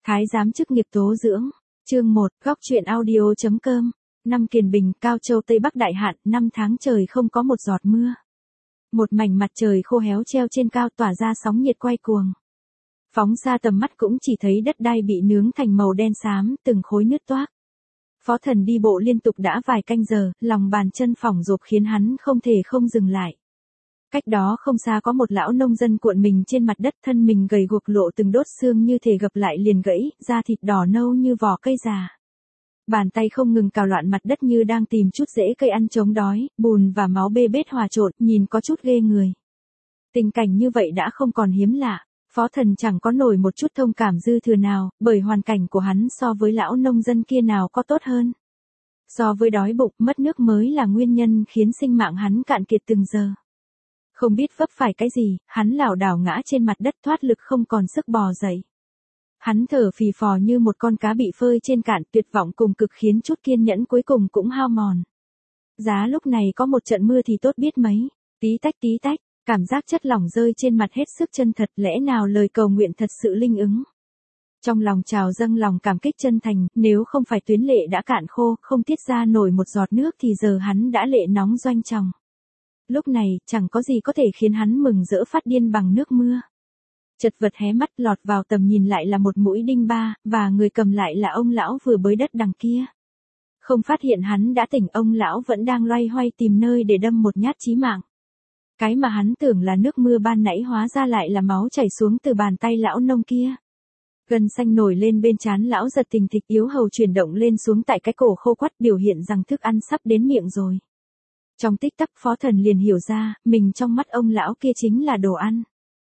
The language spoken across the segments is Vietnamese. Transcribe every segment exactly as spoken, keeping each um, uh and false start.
Thái giám chức nghiệp tố dưỡng. Chương một, góc truyện audio.com. Năm Kiền Bình, Cao Châu Tây Bắc đại hạn, năm tháng trời không có một giọt mưa. Một mảnh mặt trời khô héo treo trên cao tỏa ra sóng nhiệt quay cuồng. Phóng xa tầm mắt cũng chỉ thấy đất đai bị nướng thành màu đen xám, từng khối nứt toác. Phó Thần đi bộ liên tục đã vài canh giờ, lòng bàn chân phỏng rộp khiến hắn không thể không dừng lại. Cách đó không xa có một lão nông dân cuộn mình trên mặt đất, thân mình gầy guộc lộ từng đốt xương như thể gập lại liền gãy, da thịt đỏ nâu như vỏ cây già. Bàn tay không ngừng cào loạn mặt đất như đang tìm chút rễ cây ăn chống đói, bùn và máu bê bết hòa trộn, nhìn có chút ghê người. Tình cảnh như vậy đã không còn hiếm lạ, Phó Thần chẳng có nổi một chút thông cảm dư thừa nào, bởi hoàn cảnh của hắn so với lão nông dân kia nào có tốt hơn. So với đói bụng, mất nước mới là nguyên nhân khiến sinh mạng hắn cạn kiệt từng giờ. Không biết vấp phải cái gì, hắn lảo đảo ngã trên mặt đất thoát lực không còn sức bò dậy. Hắn thở phì phò như một con cá bị phơi trên cạn, tuyệt vọng cùng cực khiến chút kiên nhẫn cuối cùng cũng hao mòn. Giá lúc này có một trận mưa thì tốt biết mấy, tí tách tí tách, cảm giác chất lỏng rơi trên mặt hết sức chân thật, lẽ nào lời cầu nguyện thật sự linh ứng. Trong lòng trào dâng lòng cảm kích chân thành, nếu không phải tuyến lệ đã cạn khô, không tiết ra nổi một giọt nước thì giờ hắn đã lệ nóng doanh tròng. Lúc này, chẳng có gì có thể khiến hắn mừng rỡ phát điên bằng nước mưa. Chật vật hé mắt lọt vào tầm nhìn lại là một mũi đinh ba, và người cầm lại là ông lão vừa bới đất đằng kia. Không phát hiện hắn đã tỉnh, ông lão vẫn đang loay hoay tìm nơi để đâm một nhát chí mạng. Cái mà hắn tưởng là nước mưa ban nãy hóa ra lại là máu chảy xuống từ bàn tay lão nông kia. Gân xanh nổi lên bên trán lão giật tình thịch, yếu hầu chuyển động lên xuống tại cái cổ khô quắt, biểu hiện rằng thức ăn sắp đến miệng rồi. Trong tích tắc Phó Thần liền hiểu ra, mình trong mắt ông lão kia chính là đồ ăn.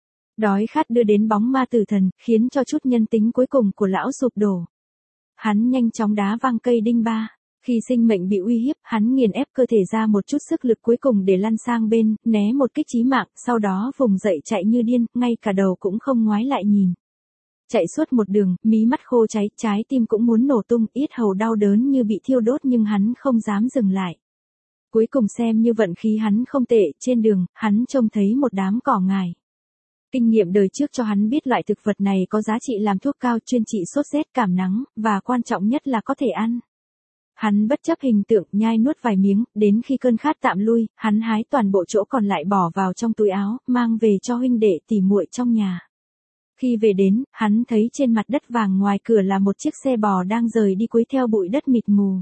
Đói khát đưa đến bóng ma tử thần, khiến cho chút nhân tính cuối cùng của lão sụp đổ. Hắn nhanh chóng đá văng cây đinh ba. Khi sinh mệnh bị uy hiếp, hắn nghiền ép cơ thể ra một chút sức lực cuối cùng để lăn sang bên, né một kích chí mạng, sau đó vùng dậy chạy như điên, ngay cả đầu cũng không ngoái lại nhìn. Chạy suốt một đường, mí mắt khô cháy, trái tim cũng muốn nổ tung, yết hầu đau đớn như bị thiêu đốt nhưng hắn không dám dừng lại. Cuối cùng xem như vận khí hắn không tệ, trên đường, hắn trông thấy một đám cỏ ngải. Kinh nghiệm đời trước cho hắn biết loại thực vật này có giá trị làm thuốc cao, chuyên trị sốt rét, cảm nắng, và quan trọng nhất là có thể ăn. Hắn bất chấp hình tượng, nhai nuốt vài miếng, đến khi cơn khát tạm lui, hắn hái toàn bộ chỗ còn lại bỏ vào trong túi áo, mang về cho huynh đệ tỉ muội trong nhà. Khi về đến, hắn thấy trên mặt đất vàng ngoài cửa là một chiếc xe bò đang rời đi cuối theo bụi đất mịt mù.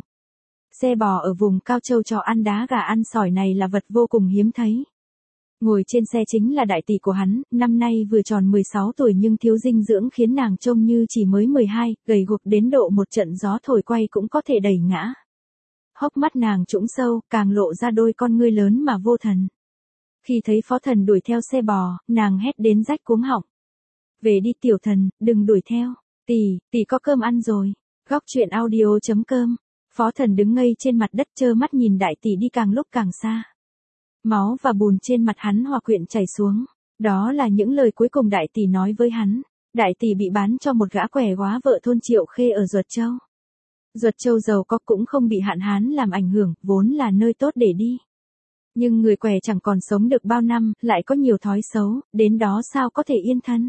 Xe bò ở vùng Cao Châu cho ăn đá gà ăn sỏi này là vật vô cùng hiếm thấy. Ngồi trên xe chính là đại tỷ của hắn, năm nay vừa tròn mười sáu tuổi nhưng thiếu dinh dưỡng khiến nàng trông như chỉ mới mười hai, gầy guộc đến độ một trận gió thổi quay cũng có thể đẩy ngã. Hốc mắt nàng trũng sâu, càng lộ ra đôi con ngươi lớn mà vô thần. Khi thấy Phó Thần đuổi theo xe bò, nàng hét đến rách cuống họng. Về đi tiểu thần, đừng đuổi theo. Tỷ, tỷ có cơm ăn rồi. Góc truyện audio.com. Phó Thần đứng ngây trên mặt đất trơ mắt nhìn đại tỷ đi càng lúc càng xa. Máu và bùn trên mặt hắn hòa quyện chảy xuống. Đó là những lời cuối cùng đại tỷ nói với hắn. Đại tỷ bị bán cho một gã què góa vợ thôn Triệu Khê ở Duật Châu. Duật Châu giàu có cũng không bị hạn hán làm ảnh hưởng, vốn là nơi tốt để đi. Nhưng người què chẳng còn sống được bao năm, lại có nhiều thói xấu, đến đó sao có thể yên thân.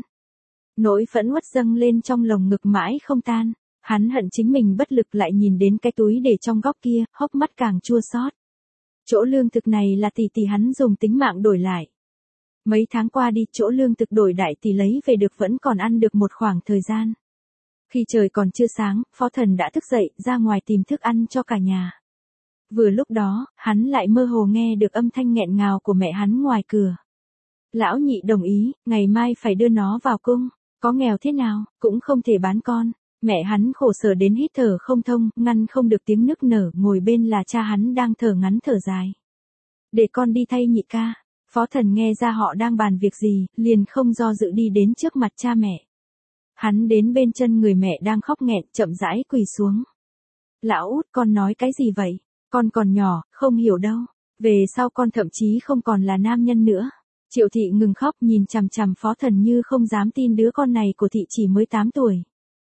Nỗi phẫn uất dâng lên trong lồng ngực mãi không tan. Hắn hận chính mình bất lực, lại nhìn đến cái túi để trong góc kia, hốc mắt càng chua xót. Chỗ lương thực này là tỷ tỷ hắn dùng tính mạng đổi lại. Mấy tháng qua đi, chỗ lương thực đổi đại tỷ lấy về được vẫn còn ăn được một khoảng thời gian. Khi trời còn chưa sáng, Phó Thần đã thức dậy, ra ngoài tìm thức ăn cho cả nhà. Vừa lúc đó, hắn lại mơ hồ nghe được âm thanh nghẹn ngào của mẹ hắn ngoài cửa. Lão nhị đồng ý, ngày mai phải đưa nó vào cung, có nghèo thế nào, cũng không thể bán con. Mẹ hắn khổ sở đến hít thở không thông, ngăn không được tiếng nức nở, ngồi bên là cha hắn đang thở ngắn thở dài. Để con đi thay nhị ca. Phó Thần nghe ra họ đang bàn việc gì, liền không do dự đi đến trước mặt cha mẹ. Hắn đến bên chân người mẹ đang khóc nghẹn, chậm rãi quỳ xuống. Lão út, con nói cái gì vậy? Con còn nhỏ, không hiểu đâu. Về sau con thậm chí không còn là nam nhân nữa. Triệu thị ngừng khóc, nhìn chằm chằm Phó Thần như không dám tin đứa con này của thị chỉ mới tám tuổi.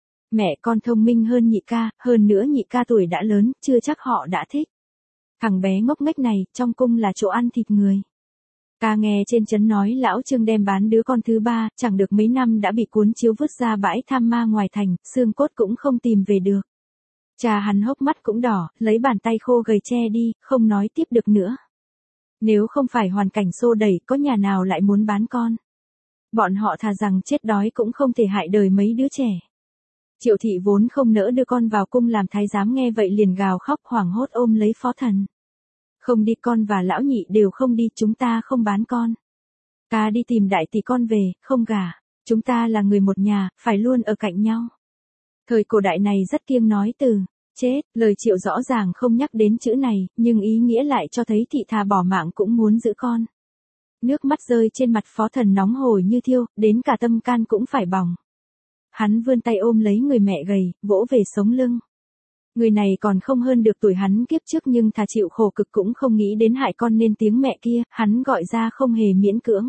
Mẹ con thông minh hơn nhị ca, hơn nữa nhị ca tuổi đã lớn, chưa chắc họ đã thích. Thằng bé ngốc nghếch này, trong cung là chỗ ăn thịt người. Ca nghe trên trấn nói lão Trương đem bán đứa con thứ ba, chẳng được mấy năm đã bị cuốn chiếu vứt ra bãi tham ma ngoài thành, xương cốt cũng không tìm về được. Cha hắn hốc mắt cũng đỏ, lấy bàn tay khô gầy che đi, không nói tiếp được nữa. Nếu không phải hoàn cảnh xô đẩy, có nhà nào lại muốn bán con. Bọn họ thà rằng chết đói cũng không thể hại đời mấy đứa trẻ. Triệu thị vốn không nỡ đưa con vào cung làm thái giám, nghe vậy liền gào khóc hoảng hốt ôm lấy Phó Thần. Không đi, con và lão nhị đều không đi, chúng ta không bán con. Ca đi tìm đại tỷ con về, không gả. Chúng ta là người một nhà, phải luôn ở cạnh nhau. Thời cổ đại này rất kiêng nói từ chết, lời Triệu rõ ràng không nhắc đến chữ này, nhưng ý nghĩa lại cho thấy thị thà bỏ mạng cũng muốn giữ con. Nước mắt rơi trên mặt Phó Thần nóng hổi như thiêu, đến cả tâm can cũng phải bỏng. Hắn vươn tay ôm lấy người mẹ gầy, vỗ về sống lưng. Người này còn không hơn được tuổi hắn kiếp trước, nhưng thà chịu khổ cực cũng không nghĩ đến hại con, nên tiếng mẹ kia, hắn gọi ra không hề miễn cưỡng.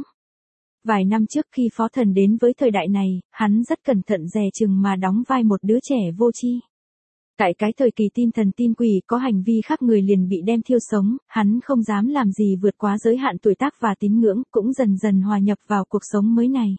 Vài năm trước khi Phó Thần đến với thời đại này, hắn rất cẩn thận dè chừng mà đóng vai một đứa trẻ vô tri. Tại cái thời kỳ tin thần tin quỷ, có hành vi khác người liền bị đem thiêu sống, hắn không dám làm gì vượt quá giới hạn tuổi tác và tín ngưỡng, cũng dần dần hòa nhập vào cuộc sống mới này.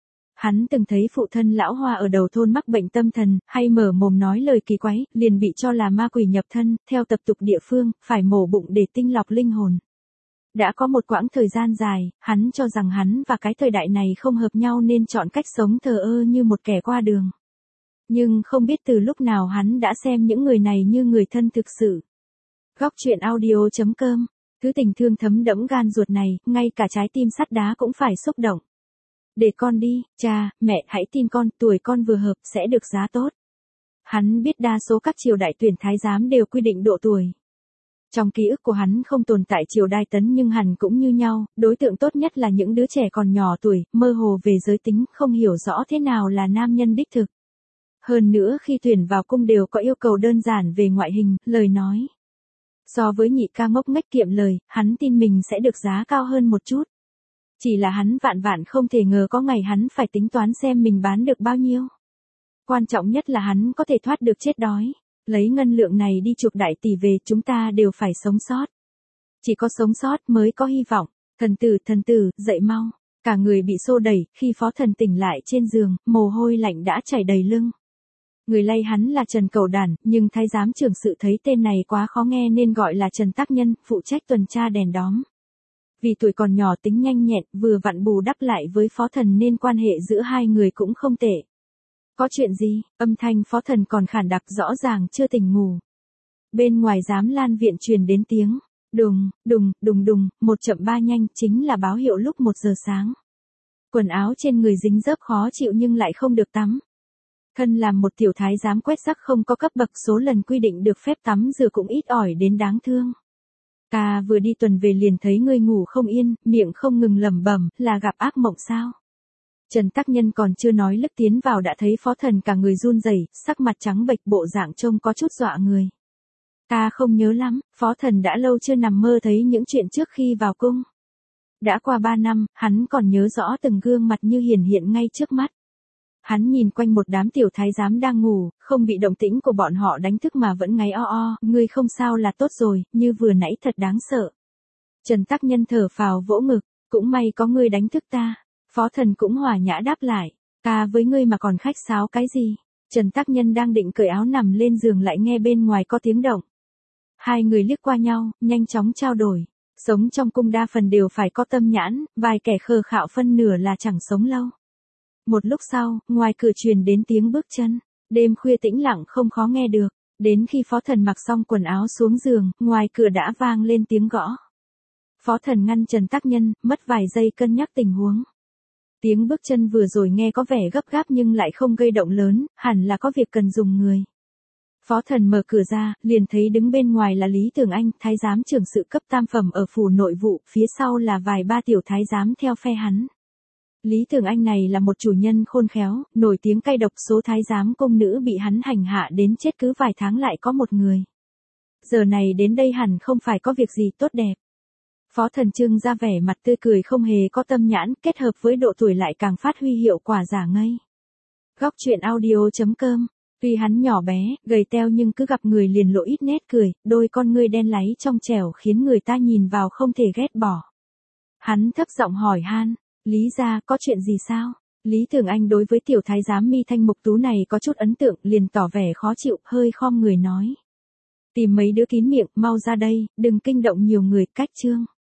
Hắn từng thấy phụ thân lão Hoa ở đầu thôn mắc bệnh tâm thần, hay mở mồm nói lời kỳ quái, liền bị cho là ma quỷ nhập thân, theo tập tục địa phương, phải mổ bụng để tinh lọc linh hồn. Đã có một quãng thời gian dài, hắn cho rằng hắn và cái thời đại này không hợp nhau nên chọn cách sống thờ ơ như một kẻ qua đường. Nhưng không biết từ lúc nào hắn đã xem những người này như người thân thực sự. Góc truyện audio chấm com, thứ tình thương thấm đẫm gan ruột này, ngay cả trái tim sắt đá cũng phải xúc động. Để con đi, cha, mẹ hãy tin con, tuổi con vừa hợp sẽ được giá tốt. Hắn biết đa số các triều đại tuyển thái giám đều quy định độ tuổi. Trong ký ức của hắn không tồn tại triều đại Tấn, nhưng hẳn cũng như nhau, đối tượng tốt nhất là những đứa trẻ còn nhỏ tuổi, mơ hồ về giới tính, không hiểu rõ thế nào là nam nhân đích thực. Hơn nữa khi tuyển vào cung đều có yêu cầu đơn giản về ngoại hình, lời nói. So với nhị ca ngốc nghếch kiệm lời, hắn tin mình sẽ được giá cao hơn một chút. Chỉ là hắn vạn vạn không thể ngờ có ngày hắn phải tính toán xem mình bán được bao nhiêu. Quan trọng nhất là hắn có thể thoát được chết đói. Lấy ngân lượng này đi chuộc đại tỷ về, chúng ta đều phải sống sót. Chỉ có sống sót mới có hy vọng. Thần tử, thần tử, dậy mau. Cả người bị xô đẩy, khi Phó Thần tỉnh lại trên giường, mồ hôi lạnh đã chảy đầy lưng. Người lay hắn là Trần Cẩu Đản, nhưng thái giám trưởng sự thấy tên này quá khó nghe nên gọi là Trần Tác Nhân, phụ trách tuần tra đèn đóm. Vì tuổi còn nhỏ tính nhanh nhẹn, vừa vặn bù đắp lại với Phó Thần nên quan hệ giữa hai người cũng không tệ. Có chuyện gì? Âm thanh Phó Thần còn khản đặc, rõ ràng chưa tỉnh ngủ. Bên ngoài giám lan viện truyền đến tiếng đùng, đùng, đùng đùng, một chậm ba nhanh, chính là báo hiệu lúc một giờ sáng. Quần áo trên người dính dớp khó chịu nhưng lại không được tắm. Thân làm một tiểu thái giám quét rác không có cấp bậc, số lần quy định được phép tắm rửa cũng ít ỏi đến đáng thương. Ca vừa đi tuần về liền thấy người ngủ không yên, miệng không ngừng lẩm bẩm, là gặp ác mộng sao? Trần Tác Nhân còn chưa nói lức tiến vào đã thấy Phó Thần cả người run rẩy, sắc mặt trắng bệch, bộ dạng trông có chút dọa người. Ca không nhớ lắm, Phó Thần đã lâu chưa nằm mơ thấy những chuyện trước khi vào cung. Đã qua ba năm, hắn còn nhớ rõ từng gương mặt như hiển hiện ngay trước mắt. Hắn nhìn quanh một đám tiểu thái giám đang ngủ, không bị động tĩnh của bọn họ đánh thức mà vẫn ngáy o o, ngươi không sao là tốt rồi, như vừa nãy thật đáng sợ. Trần Tác Nhân thở phào vỗ ngực, cũng may có ngươi đánh thức ta. Phó Thần cũng hòa nhã đáp lại, ca với ngươi mà còn khách sáo cái gì. Trần Tác Nhân đang định cởi áo nằm lên giường lại nghe bên ngoài có tiếng động. Hai người liếc qua nhau, nhanh chóng trao đổi. Sống trong cung đa phần đều phải có tâm nhãn, vài kẻ khờ khạo phân nửa là chẳng sống lâu. Một lúc sau, ngoài cửa truyền đến tiếng bước chân. Đêm khuya tĩnh lặng không khó nghe được. Đến khi Phó Thần mặc xong quần áo xuống giường, ngoài cửa đã vang lên tiếng gõ. Phó Thần ngăn Trần Tác Nhân, mất vài giây cân nhắc tình huống. Tiếng bước chân vừa rồi nghe có vẻ gấp gáp nhưng lại không gây động lớn, hẳn là có việc cần dùng người. Phó Thần mở cửa ra, liền thấy đứng bên ngoài là Lý Tường Anh, thái giám trưởng sự cấp tam phẩm ở phủ nội vụ, phía sau là vài ba tiểu thái giám theo phe hắn. Lý Tường Anh này là một chủ nhân khôn khéo, nổi tiếng cay độc, số thái giám cung nữ bị hắn hành hạ đến chết cứ vài tháng lại có một người. Giờ này đến đây hẳn không phải có việc gì tốt đẹp. Phó Thần trưng ra vẻ mặt tươi cười không hề có tâm nhãn, kết hợp với độ tuổi lại càng phát huy hiệu quả giả ngây. Góc truyện audio chấm com, tuy hắn nhỏ bé, gầy teo nhưng cứ gặp người liền lộ ít nét cười, đôi con ngươi đen láy trong trẻo khiến người ta nhìn vào không thể ghét bỏ. Hắn thấp giọng hỏi han, Lý gia có chuyện gì sao? Lý Thường Anh đối với tiểu thái giám mi thanh mục tú này có chút ấn tượng, liền tỏ vẻ khó chịu, hơi khom người nói. Tìm mấy đứa kín miệng, mau ra đây, đừng kinh động nhiều người, cách trương.